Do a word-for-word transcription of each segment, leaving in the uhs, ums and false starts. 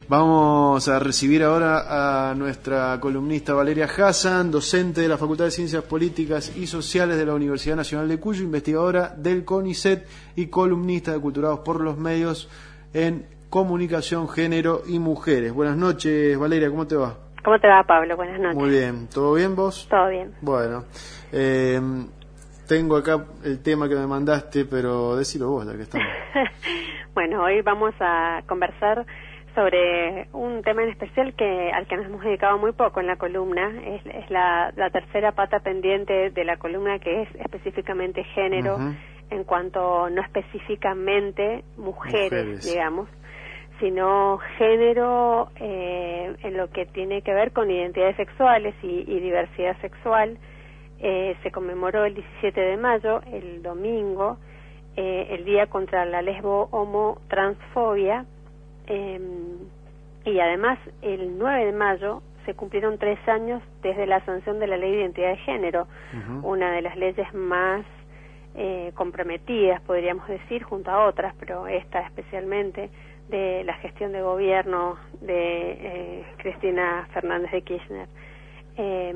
Vamos a recibir ahora a nuestra columnista Valeria Hassan, docente de la Facultad de Ciencias Políticas y Sociales de la Universidad Nacional de Cuyo, investigadora del CONICET y columnista de Culturados por los Medios en Comunicación, Género y Mujeres. Buenas noches, Valeria, ¿cómo te va? ¿Cómo te va, Pablo? Buenas noches. Muy bien, ¿todo bien vos? Todo bien. Bueno, eh, tengo acá el tema que me mandaste, pero decilo vos, ya que estamos. Bueno, hoy vamos a conversar sobre un tema en especial que al que nos hemos dedicado muy poco en la columna. Es, es la, la tercera pata pendiente de la columna, que es específicamente género, uh-huh. en cuanto no específicamente mujeres, mujeres. digamos, sino género eh, en lo que tiene que ver con identidades sexuales y, y diversidad sexual. Eh, se conmemoró el diecisiete de mayo, el domingo, eh, el Día contra la Lesbo-Homo-Transfobia. Eh, y además el nueve de mayo se cumplieron tres años desde la sanción de la Ley de Identidad de Género, uh-huh. una de las leyes más eh, comprometidas, podríamos decir, junto a otras, pero esta especialmente, de la gestión de gobierno de eh, Cristina Fernández de Kirchner. Eh,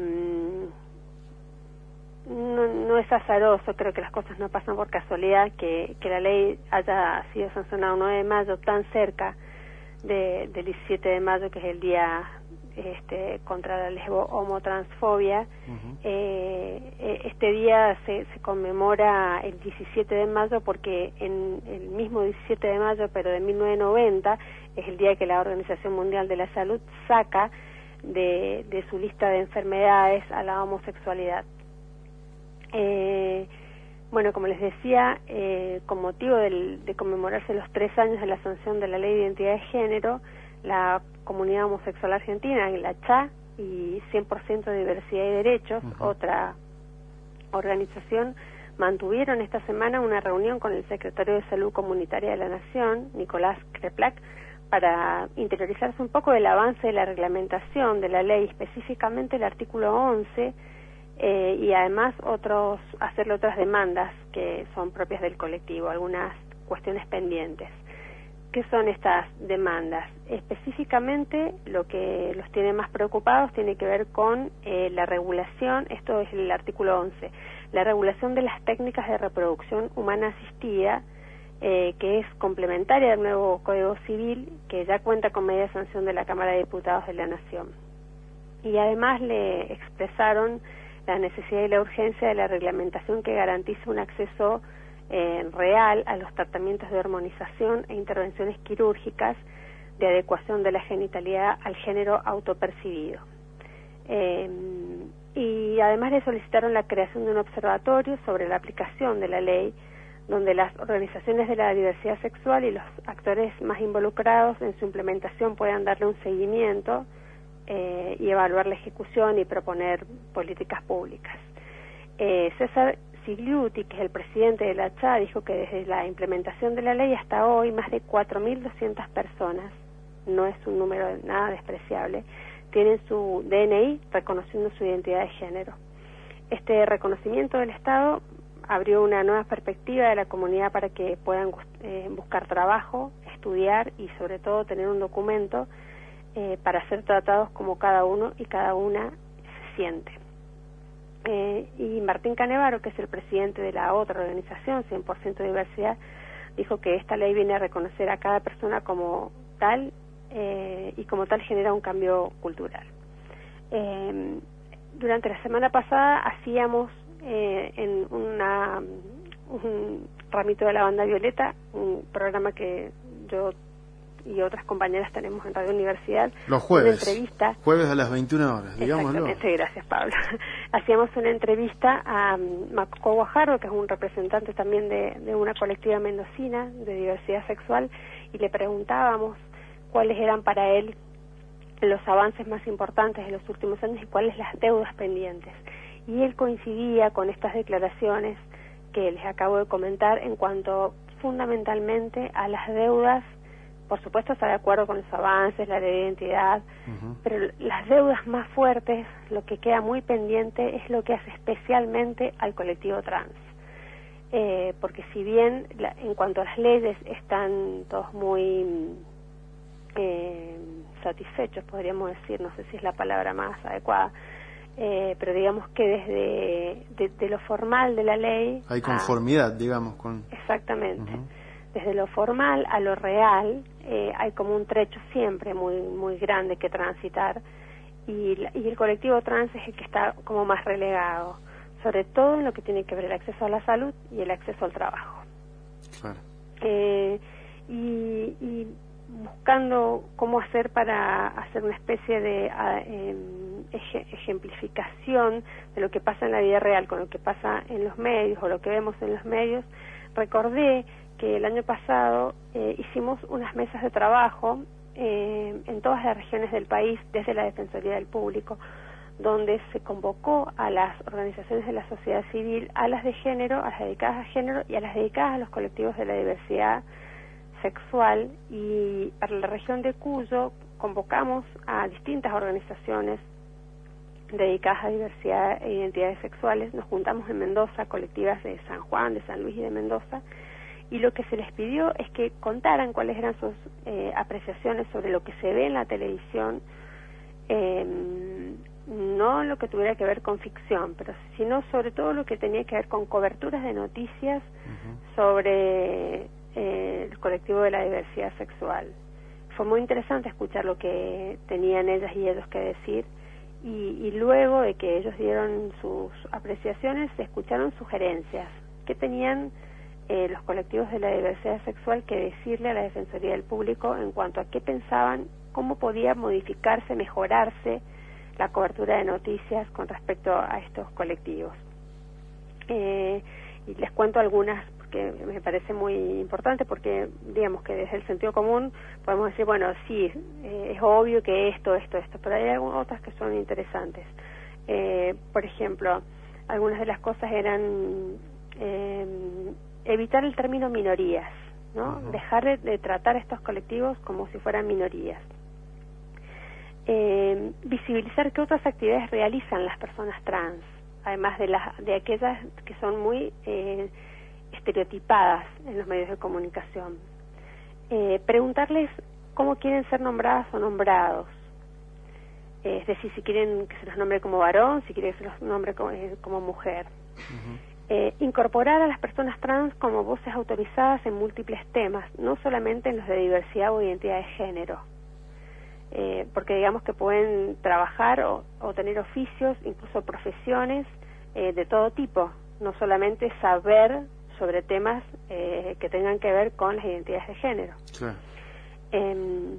no, no es azaroso, creo que las cosas no pasan por casualidad, que, que la ley haya sido sancionada el nueve de mayo, tan cerca De, del diecisiete de mayo, que es el día este, contra la lesbo-homo-transfobia. Uh-huh. eh, este día se, se conmemora el diecisiete de mayo porque en el mismo diecisiete de mayo, pero de mil novecientos noventa, es el día que la Organización Mundial de la Salud saca de, de su lista de enfermedades a la homosexualidad. Eh, Bueno, como les decía, eh, con motivo del, de conmemorarse los tres años de la sanción de la Ley de Identidad de Género, la comunidad homosexual argentina, la C H A y cien por ciento de Diversidad y Derechos, uh-huh. otra organización, mantuvieron esta semana una reunión con el secretario de Salud Comunitaria de la Nación, Nicolás Kreplak, para interiorizarse un poco del avance de la reglamentación de la ley, específicamente el artículo once, Eh, y además otros hacerle otras demandas que son propias del colectivo, algunas cuestiones pendientes. ¿Qué son estas demandas? Específicamente lo que los tiene más preocupados tiene que ver con eh, la regulación, esto es el artículo once, la regulación de las técnicas de reproducción humana asistida, eh, que es complementaria del nuevo Código Civil, que ya cuenta con media sanción de la Cámara de Diputados de la Nación. Y además le expresaron la necesidad y la urgencia de la reglamentación que garantice un acceso eh, real a los tratamientos de hormonización e intervenciones quirúrgicas de adecuación de la genitalidad al género autopercibido. Eh, y además le solicitaron la creación de un observatorio sobre la aplicación de la ley, donde las organizaciones de la diversidad sexual y los actores más involucrados en su implementación puedan darle un seguimiento Eh, y evaluar la ejecución y proponer políticas públicas. Eh, César Sigliuti, que es el presidente de la C H A, dijo que desde la implementación de la ley hasta hoy más de cuatro mil doscientas personas, no es un número nada despreciable, tienen su D N I reconociendo su identidad de género. Este reconocimiento del Estado abrió una nueva perspectiva de la comunidad para que puedan eh, buscar trabajo, estudiar y sobre todo tener un documento Eh, para ser tratados como cada uno y cada una se siente. Eh, y Martín Canevaro, que es el presidente de la otra organización, cien por ciento Diversidad, dijo que esta ley viene a reconocer a cada persona como tal eh, y como tal genera un cambio cultural. Eh, durante la semana pasada hacíamos eh, en una, un ramito de la banda Violeta, un programa que yo y otras compañeras tenemos en Radio Universidad. Los jueves. Una entrevista. Jueves a las veintiuna horas, digámoslo. Exactamente, gracias, Pablo. Hacíamos una entrevista a um, Macoco Guajardo, que es un representante también de, de una colectiva mendocina de diversidad sexual, y le preguntábamos cuáles eran para él los avances más importantes de los últimos años y cuáles las deudas pendientes. Y él coincidía con estas declaraciones que les acabo de comentar en cuanto fundamentalmente a las deudas. Por supuesto está de acuerdo con los avances, la ley de identidad, uh-huh. pero las deudas más fuertes, lo que queda muy pendiente es lo que hace especialmente al colectivo trans. Eh, porque si bien la, en cuanto a las leyes están todos muy eh, satisfechos, podríamos decir, no sé si es la palabra más adecuada, eh, pero digamos que desde de, de lo formal de la ley... Hay conformidad, a, digamos, con... Exactamente. Uh-huh. Desde lo formal a lo real eh, hay como un trecho siempre muy muy grande que transitar, y, y el colectivo trans es el que está como más relegado, sobre todo en lo que tiene que ver el acceso a la salud y el acceso al trabajo. Claro. Eh, y, y buscando cómo hacer para hacer una especie de eh, ej- ejemplificación de lo que pasa en la vida real con lo que pasa en los medios o lo que vemos en los medios, recordé que el año pasado eh, hicimos unas mesas de trabajo eh, en todas las regiones del país desde la Defensoría del Público, donde se convocó a las organizaciones de la sociedad civil, a las de género, a las dedicadas a género y a las dedicadas a los colectivos de la diversidad sexual, y para la región de Cuyo convocamos a distintas organizaciones dedicadas a diversidad e identidades sexuales. Nos juntamos en Mendoza, colectivas de San Juan, de San Luis y de Mendoza, y lo que se les pidió es que contaran cuáles eran sus eh, apreciaciones sobre lo que se ve en la televisión, eh, no lo que tuviera que ver con ficción, pero sino sobre todo lo que tenía que ver con coberturas de noticias uh-huh. sobre eh, el colectivo de la diversidad sexual. Fue muy interesante escuchar lo que tenían ellas y ellos que decir, y, y luego de que ellos dieron sus apreciaciones, se escucharon sugerencias que tenían eh, los colectivos de la diversidad sexual que decirle a la Defensoría del Público en cuanto a qué pensaban, cómo podía modificarse, mejorarse la cobertura de noticias con respecto a estos colectivos. Eh, y les cuento algunas que me parece muy importante, porque digamos que desde el sentido común podemos decir, bueno, sí, eh, es obvio que esto, esto, esto, pero hay algunas otras que son interesantes. Eh, por ejemplo, algunas de las cosas eran eh, evitar el término minorías, ¿no? Uh-huh. Dejar de, de tratar a estos colectivos como si fueran minorías. Eh, visibilizar qué otras actividades realizan las personas trans, además de las de aquellas que son muy eh, estereotipadas en los medios de comunicación. Eh, preguntarles cómo quieren ser nombradas o nombrados, eh, es decir, si quieren que se los nombre como varón, si quieren que se los nombre como, eh, como mujer. Uh-huh. Eh, incorporar a las personas trans como voces autorizadas en múltiples temas, no solamente en los de diversidad o identidad de género. Eh, porque digamos que pueden trabajar o, o tener oficios, incluso profesiones eh, de todo tipo, no solamente saber sobre temas eh, que tengan que ver con las identidades de género. Sí. Eh,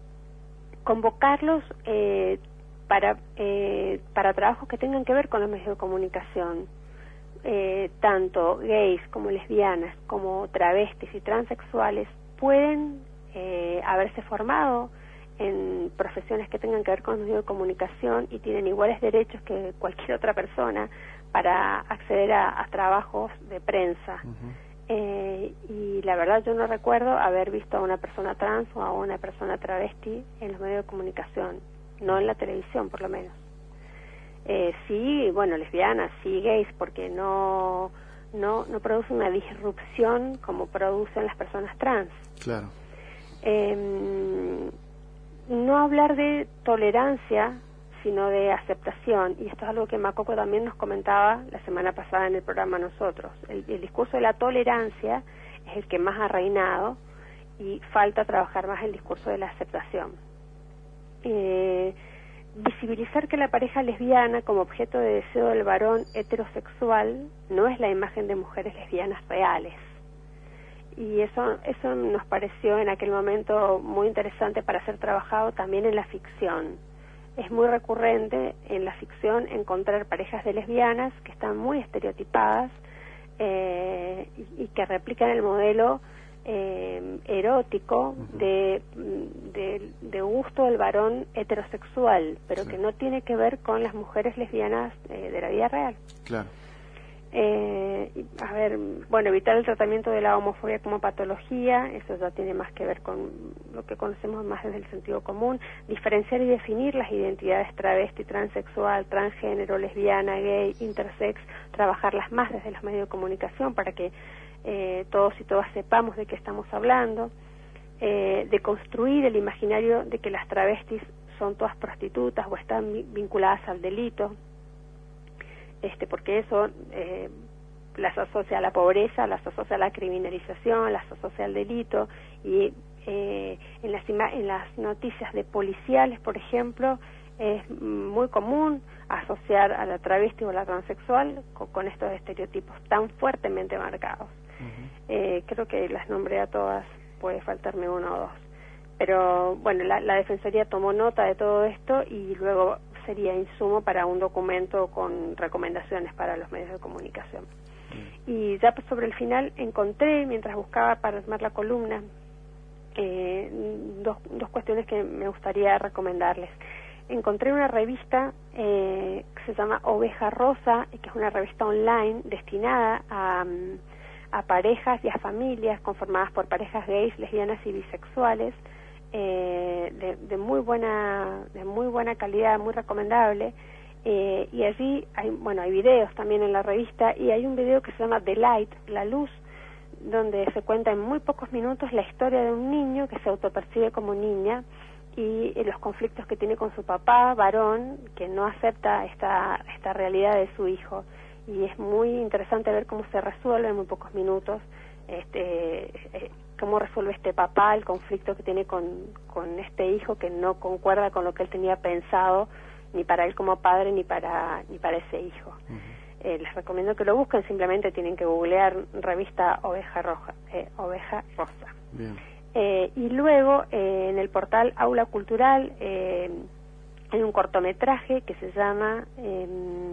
convocarlos eh, para, eh, para trabajos que tengan que ver con los medios de comunicación, eh, tanto gays como lesbianas, como travestis y transexuales pueden eh, haberse formado en profesiones que tengan que ver con los medios de comunicación y tienen iguales derechos que cualquier otra persona para acceder a, a trabajos de prensa. Uh-huh. Eh, y la verdad yo no recuerdo haber visto a una persona trans o a una persona travesti en los medios de comunicación, no en la televisión por lo menos. Eh, sí, bueno, lesbianas, sí, gays, porque no, no, no producen una disrupción como producen las personas trans. Claro. Eh, no hablar de tolerancia, sino de aceptación, y esto es algo que Macoco también nos comentaba la semana pasada en el programa nosotros. El, el discurso de la tolerancia es el que más ha reinado y falta trabajar más el discurso de la aceptación. Eh, visibilizar que la pareja lesbiana como objeto de deseo del varón heterosexual no es la imagen de mujeres lesbianas reales. Y eso eso nos pareció en aquel momento muy interesante para ser trabajado también en la ficción. Es muy recurrente en la ficción encontrar parejas de lesbianas que están muy estereotipadas eh, y, y que replican el modelo eh, erótico de, de, de gusto del varón heterosexual, pero sí, que no tiene que ver con las mujeres lesbianas eh, de la vida real. Claro. Eh, a ver, bueno, evitar el tratamiento de la homofobia como patología, eso ya tiene más que ver con lo que conocemos más desde el sentido común. Diferenciar y definir las identidades travesti, transexual, transgénero, lesbiana, gay, intersex, trabajarlas más desde los medios de comunicación para que eh, todos y todas sepamos de qué estamos hablando. eh, de construir el imaginario de que las travestis son todas prostitutas o están vinculadas al delito, este, porque eso eh, las asocia a la pobreza, las asocia a la criminalización, las asocia al delito, y eh, en las en las noticias de policiales, por ejemplo, es muy común asociar a la travesti o a la transexual con, con estos estereotipos tan fuertemente marcados. Uh-huh. Eh, creo que las nombré a todas, puede faltarme uno o dos. Pero bueno, la, la Defensoría tomó nota de todo esto y luego sería insumo para un documento con recomendaciones para los medios de comunicación. Uh-huh. Y ya pues sobre el final encontré, mientras buscaba para armar la columna, eh, dos, dos cuestiones que me gustaría recomendarles. Encontré una revista eh, que se llama Oveja Rosa, que es una revista online destinada a, a parejas y a familias conformadas por parejas gays, lesbianas y bisexuales, eh, de, de muy buena de muy buena calidad, muy recomendable. Eh, y allí hay, bueno, hay videos también en la revista, y hay un video que se llama The Light, la luz, donde se cuenta en muy pocos minutos la historia de un niño que se autopercibe como niña, y los conflictos que tiene con su papá, varón, que no acepta esta esta realidad de su hijo. Y es muy interesante ver cómo se resuelve en muy pocos minutos, este eh, cómo resuelve este papá el conflicto que tiene con, con este hijo que no concuerda con lo que él tenía pensado, ni para él como padre, ni para ni para ese hijo. Uh-huh. Eh, les recomiendo que lo busquen, simplemente tienen que googlear revista Oveja Roja, eh, Oveja Rosa. Bien. Eh, y luego eh, en el portal Aula Cultural eh, hay un cortometraje que se llama eh,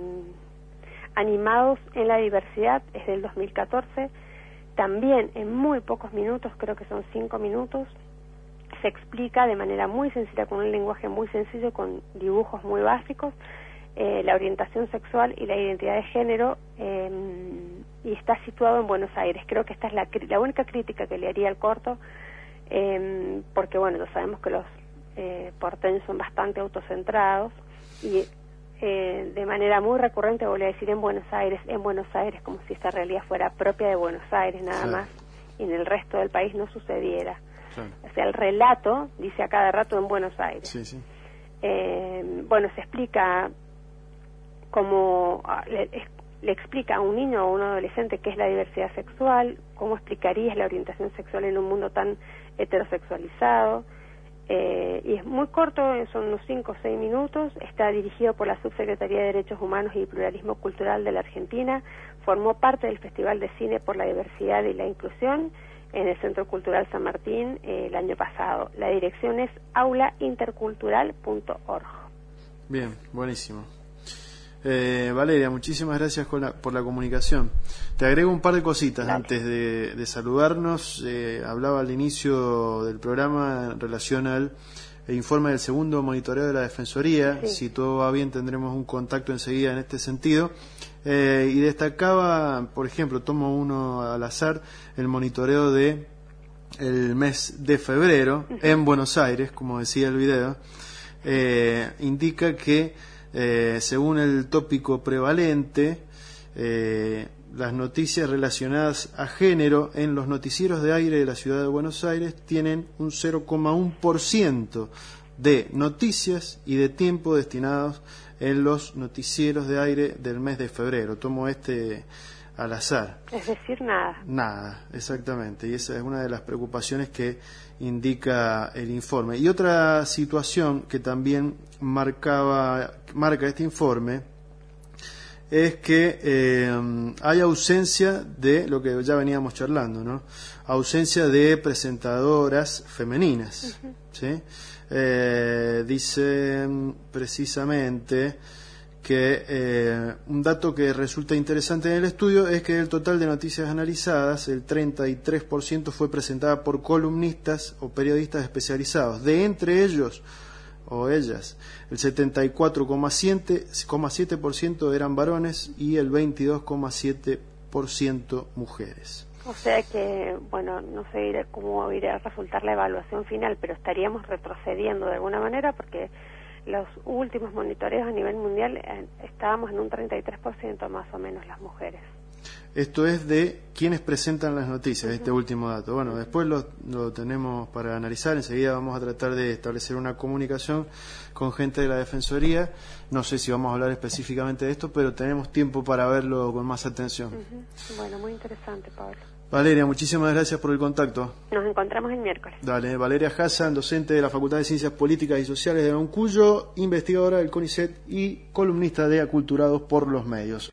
Animados en la Diversidad, es del dos mil catorce, también en muy pocos minutos, creo que son cinco minutos, se explica de manera muy sencilla, con un lenguaje muy sencillo, con dibujos muy básicos, eh, la orientación sexual y la identidad de género, eh, y está situado en Buenos Aires. Creo que esta es la, la única crítica que le haría al corto, Eh, porque bueno, ya sabemos que los eh, porteños son bastante autocentrados y eh, de manera muy recurrente volví a decir en Buenos Aires, en Buenos Aires, como si esta realidad fuera propia de Buenos Aires nada sí. más, y en el resto del país no sucediera. Sí. O sea, el relato dice a cada rato en Buenos Aires. Sí, sí. Eh, bueno, se explica cómo le, le explica a un niño o a un adolescente qué es la diversidad sexual, cómo explicarías la orientación sexual en un mundo tan heterosexualizado, eh, y es muy corto, son unos cinco o seis minutos, está dirigido por la Subsecretaría de Derechos Humanos y Pluralismo Cultural de la Argentina, formó parte del Festival de Cine por la Diversidad y la Inclusión en el Centro Cultural San Martín eh, el año pasado. La dirección es aula intercultural punto org. Bien, buenísimo. Eh, Valeria, muchísimas gracias con la, por la comunicación. Te agrego un par de cositas. Dale. Antes de, de saludarnos. Eh, hablaba al inicio del programa en relación al informe del segundo monitoreo de la Defensoría. Sí. Si todo va bien tendremos un contacto enseguida en este sentido. Eh, y destacaba, por ejemplo, tomo uno al azar, el monitoreo de el mes de febrero uh-huh. en Buenos Aires, como decía el video. Eh, indica que Eh, según el tópico prevalente, eh, las noticias relacionadas a género en los noticieros de aire de la ciudad de Buenos Aires tienen un cero coma uno por ciento de noticias y de tiempo destinados en los noticieros de aire del mes de febrero. Tomo este al azar. Es decir, nada. Nada, exactamente. Y esa es una de las preocupaciones que indica el informe. Y otra situación que también marcaba, marca este informe es que eh, hay ausencia de lo que ya veníamos charlando, ¿no? Ausencia de presentadoras femeninas. Uh-huh. ¿Sí? Eh, dice precisamente que eh, un dato que resulta interesante en el estudio es que del total de noticias analizadas, el treinta y tres por ciento fue presentada por columnistas o periodistas especializados. De entre ellos o ellas, el setenta y cuatro coma siete por ciento eran varones y el veintidós coma siete por ciento mujeres. O sea que, bueno, no sé cómo irá a resultar la evaluación final, pero estaríamos retrocediendo de alguna manera, porque los últimos monitoreos a nivel mundial eh, estábamos en un treinta y tres por ciento más o menos las mujeres. Esto es de quienes presentan las noticias, este último dato. Bueno, después lo, lo tenemos para analizar. Enseguida vamos a tratar de establecer una comunicación con gente de la Defensoría. No sé si vamos a hablar específicamente de esto, pero tenemos tiempo para verlo con más atención. Uh-huh. Bueno, muy interesante, Pablo. Valeria, muchísimas gracias por el contacto. Nos encontramos el miércoles. Dale, Valeria Hassan, docente de la Facultad de Ciencias Políticas y Sociales de Mancuyo, investigadora del CONICET y columnista de Aculturados por los Medios.